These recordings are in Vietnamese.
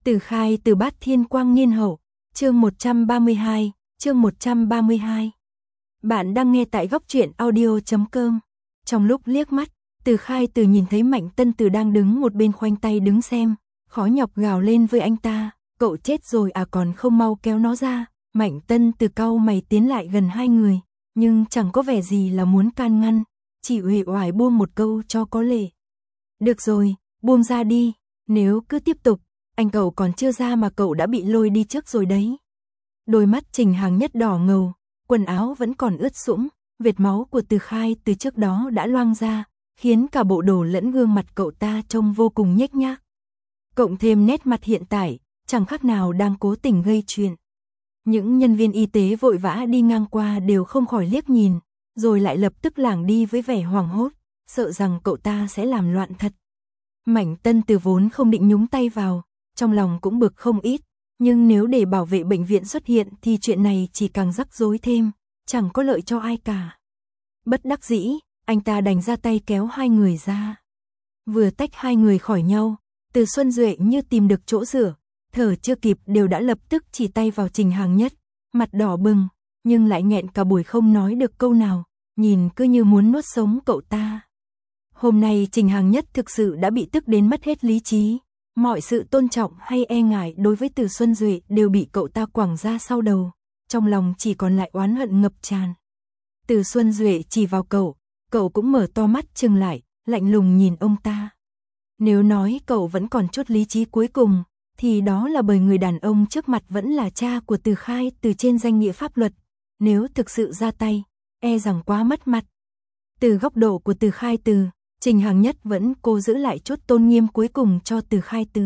Từ Khai từ Bát Thiên Quang Niên Hậu, chương 132, chương 132. Bạn đang nghe tại góc truyện audio.com. Trong lúc liếc mắt, Từ Khai từ nhìn thấy Mạnh Tân Từ đang đứng một bên khoanh tay đứng xem, khó nhọc gào lên với anh ta, cậu chết rồi à, còn không mau kéo nó ra. Mạnh Tân Từ cau mày tiến lại gần hai người, nhưng chẳng có vẻ gì là muốn can ngăn, chỉ uể oải buông một câu cho có lệ. Được rồi, buông ra đi, nếu cứ tiếp tục, anh cậu còn chưa ra mà cậu đã bị lôi đi trước rồi đấy. Đôi mắt Trình Hàng Nhất đỏ ngầu, quần áo vẫn còn ướt sũng, vệt máu của Từ Khai từ trước đó đã loang ra, khiến cả bộ đồ lẫn gương mặt cậu ta trông vô cùng nhếch nhác. Cộng thêm nét mặt hiện tại, chẳng khác nào đang cố tình gây chuyện. Những nhân viên y tế vội vã đi ngang qua đều không khỏi liếc nhìn, rồi lại lập tức lảng đi với vẻ hoảng hốt, sợ rằng cậu ta sẽ làm loạn thật. Mạnh Tân Từ vốn không định nhúng tay vào, trong lòng cũng bực không ít, nhưng nếu để bảo vệ bệnh viện xuất hiện thì chuyện này chỉ càng rắc rối thêm, chẳng có lợi cho ai cả. Bất đắc dĩ, anh ta đành ra tay kéo hai người ra. Vừa tách hai người khỏi nhau, Từ Xuân Duệ như tìm được chỗ dựa, thở chưa kịp đều đã lập tức chỉ tay vào Trình Hàng Nhất, mặt đỏ bừng, nhưng lại nghẹn cả buổi không nói được câu nào, nhìn cứ như muốn nuốt sống cậu ta. Hôm nay Trình Hàng Nhất thực sự đã bị tức đến mất hết lý trí, mọi sự tôn trọng hay e ngại đối với Từ Xuân Duệ đều bị cậu ta quẳng ra sau đầu, trong lòng chỉ còn lại oán hận ngập tràn. Từ Xuân Duệ chỉ vào cậu cũng mở to mắt trừng lại, lạnh lùng nhìn ông ta. Nếu nói cậu vẫn còn chút lý trí cuối cùng, thì đó là bởi người đàn ông trước mặt vẫn là cha của Từ Khai Từ trên danh nghĩa pháp luật, nếu thực sự ra tay, e rằng quá mất mặt. Từ góc độ của Từ Khai Từ, Trình Hàng Nhất vẫn cố giữ lại chút tôn nghiêm cuối cùng cho Từ Khai Từ.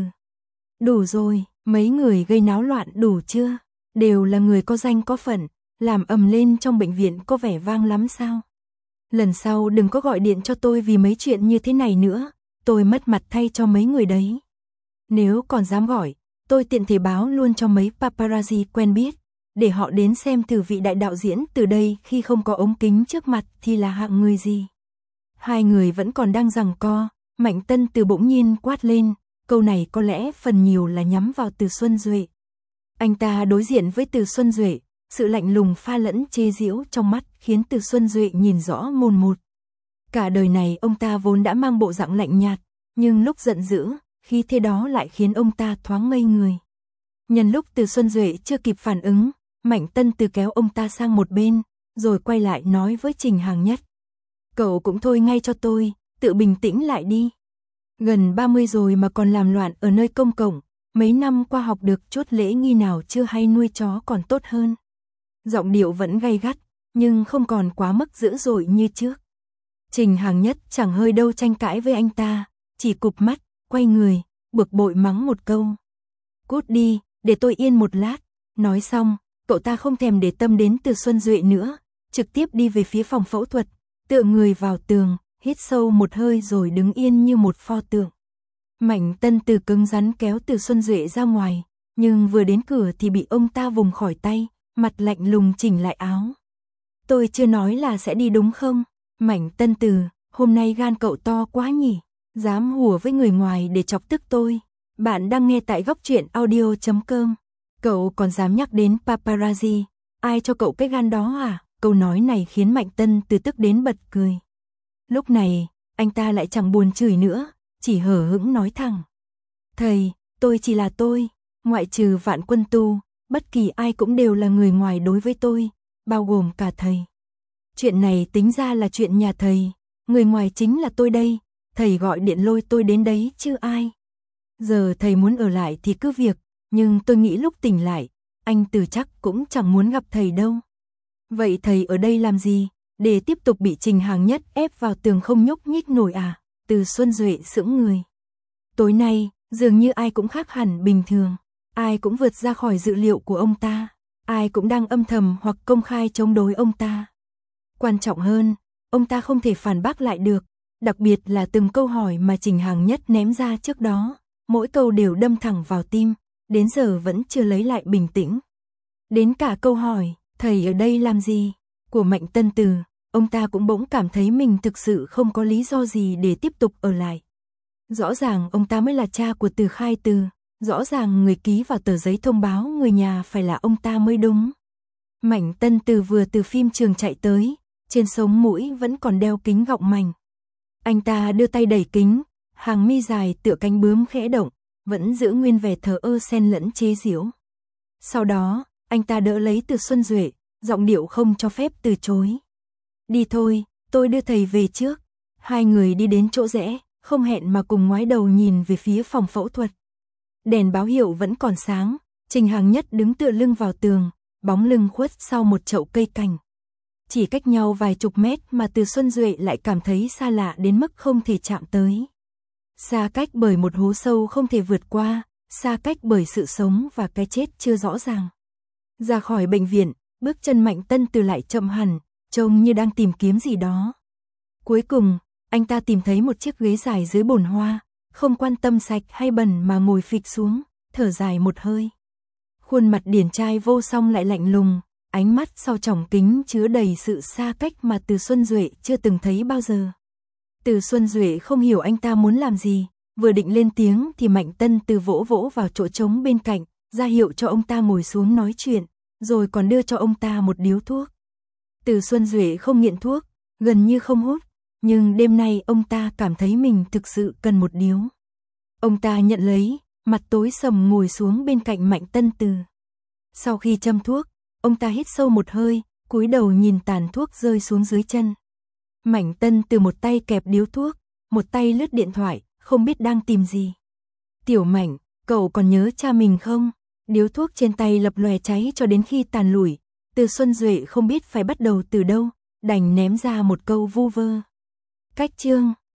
Đủ rồi, mấy người gây náo loạn đủ chưa? Đều là người có danh có phận, làm ầm lên trong bệnh viện có vẻ vang lắm sao? Lần sau đừng có gọi điện cho tôi vì mấy chuyện như thế này nữa, tôi mất mặt thay cho mấy người đấy. Nếu còn dám gọi, tôi tiện thể báo luôn cho mấy paparazzi quen biết, để họ đến xem thử vị đại đạo diễn từ đây khi không có ống kính trước mặt thì là hạng người gì. Hai người vẫn còn đang giằng co, Mạnh Tân Từ bỗng nhiên quát lên, câu này có lẽ phần nhiều là nhắm vào Từ Xuân Duệ. Anh ta đối diện với Từ Xuân Duệ, sự lạnh lùng pha lẫn chế giễu trong mắt khiến Từ Xuân Duệ nhìn rõ mồn một. Cả đời này ông ta vốn đã mang bộ dạng lạnh nhạt, nhưng lúc giận dữ, khí thế đó lại khiến ông ta thoáng ngây người. Nhân lúc Từ Xuân Duệ chưa kịp phản ứng, Mạnh Tân Từ kéo ông ta sang một bên, rồi quay lại nói với Trình Hàng Nhất. Cậu cũng thôi ngay cho tôi, tự bình tĩnh lại đi. Gần 30 rồi mà còn làm loạn ở nơi công cộng, mấy năm qua học được chút lễ nghi nào chưa hay nuôi chó còn tốt hơn. Giọng điệu vẫn gay gắt, nhưng không còn quá mức dữ dội như trước. Trình Hàng Nhất chẳng hơi đâu tranh cãi với anh ta, chỉ cụp mắt, quay người, bực bội mắng một câu. Cút đi, để tôi yên một lát. Nói xong, cậu ta không thèm để tâm đến Từ Xuân Duệ nữa, trực tiếp đi về phía phòng phẫu thuật, tựa người vào tường, hít sâu một hơi rồi đứng yên như một pho tượng. Mạnh Tân Từ cứng rắn kéo Từ Xuân Duệ ra ngoài, nhưng vừa đến cửa thì bị ông ta vùng khỏi tay, mặt lạnh lùng chỉnh lại áo. Tôi chưa nói là sẽ đi đúng không? Mạnh Tân Từ, hôm nay gan cậu to quá nhỉ, dám hùa với người ngoài để chọc tức tôi. Bạn đang nghe tại góc truyện audio.com. Cậu còn dám nhắc đến paparazzi, ai cho cậu cái gan đó à? Câu nói này khiến Mạnh Tân Từ tức đến bật cười. Lúc này, anh ta lại chẳng buồn chửi nữa, chỉ hờ hững nói thẳng. Thầy, tôi chỉ là tôi, ngoại trừ Vạn Quân Tu, bất kỳ ai cũng đều là người ngoài đối với tôi, bao gồm cả thầy. Chuyện này tính ra là chuyện nhà thầy, người ngoài chính là tôi đây, thầy gọi điện lôi tôi đến đấy chứ ai. Giờ thầy muốn ở lại thì cứ việc, nhưng tôi nghĩ lúc tỉnh lại, anh Từ chắc cũng chẳng muốn gặp thầy đâu. Vậy thầy ở đây làm gì? Để tiếp tục bị Trình Hàng Nhất ép vào tường không nhúc nhích nổi à? Từ Xuân Duệ sững người. Tối nay, dường như ai cũng khác hẳn bình thường, ai cũng vượt ra khỏi dự liệu của ông ta, ai cũng đang âm thầm hoặc công khai chống đối ông ta. Quan trọng hơn, ông ta không thể phản bác lại được, đặc biệt là từng câu hỏi mà Trình Hàng Nhất ném ra trước đó, mỗi câu đều đâm thẳng vào tim, đến giờ vẫn chưa lấy lại bình tĩnh. Đến cả câu hỏi, thầy ở đây làm gì? Của Mạnh Tân Từ, ông ta cũng bỗng cảm thấy mình thực sự không có lý do gì để tiếp tục ở lại. Rõ ràng ông ta mới là cha của Từ Khai Từ, rõ ràng người ký vào tờ giấy thông báo người nhà phải là ông ta mới đúng. Mạnh Tân Từ vừa từ phim trường chạy tới, trên sống mũi vẫn còn đeo kính gọng mảnh. Anh ta đưa tay đẩy kính, hàng mi dài tựa cánh bướm khẽ động, vẫn giữ nguyên vẻ thờ ơ xen lẫn chế giễu. Sau đó, anh ta đỡ lấy Từ Xuân Duệ, giọng điệu không cho phép từ chối. Đi thôi, tôi đưa thầy về trước. Hai người đi đến chỗ rẽ, không hẹn mà cùng ngoái đầu nhìn về phía phòng phẫu thuật. Đèn báo hiệu vẫn còn sáng, Trình Hàng Nhất đứng tựa lưng vào tường, bóng lưng khuất sau một chậu cây cảnh. Chỉ cách nhau vài chục mét mà Từ Xuân Duệ lại cảm thấy xa lạ đến mức không thể chạm tới. Xa cách bởi một hố sâu không thể vượt qua, xa cách bởi sự sống và cái chết chưa rõ ràng. Ra khỏi bệnh viện, bước chân Mạnh Tân Từ lại chậm hẳn, trông như đang tìm kiếm gì đó. Cuối cùng, anh ta tìm thấy một chiếc ghế dài dưới bồn hoa, không quan tâm sạch hay bẩn mà ngồi phịch xuống, thở dài một hơi. Khuôn mặt điển trai vô song lại lạnh lùng, ánh mắt sau tròng kính chứa đầy sự xa cách mà Từ Xuân Duệ chưa từng thấy bao giờ. Từ Xuân Duệ không hiểu anh ta muốn làm gì, vừa định lên tiếng thì Mạnh Tân Từ vỗ vỗ vào chỗ trống bên cạnh, ra hiệu cho ông ta ngồi xuống nói chuyện, rồi còn đưa cho ông ta một điếu thuốc. Từ Xuân Duệ không nghiện thuốc, gần như không hút, nhưng đêm nay ông ta cảm thấy mình thực sự cần một điếu. Ông ta nhận lấy, mặt tối sầm ngồi xuống bên cạnh Mạnh Tân Từ. Sau khi châm thuốc, ông ta hít sâu một hơi, cúi đầu nhìn tàn thuốc rơi xuống dưới chân. Mạnh Tân Từ một tay kẹp điếu thuốc, một tay lướt điện thoại, không biết đang tìm gì. Tiểu Mạnh, cậu còn nhớ cha mình không? Điếu thuốc trên tay lập lòe cháy cho đến khi tàn lủi. Từ Xuân Duệ không biết phải bắt đầu từ đâu, đành ném ra một câu vu vơ. Cách chương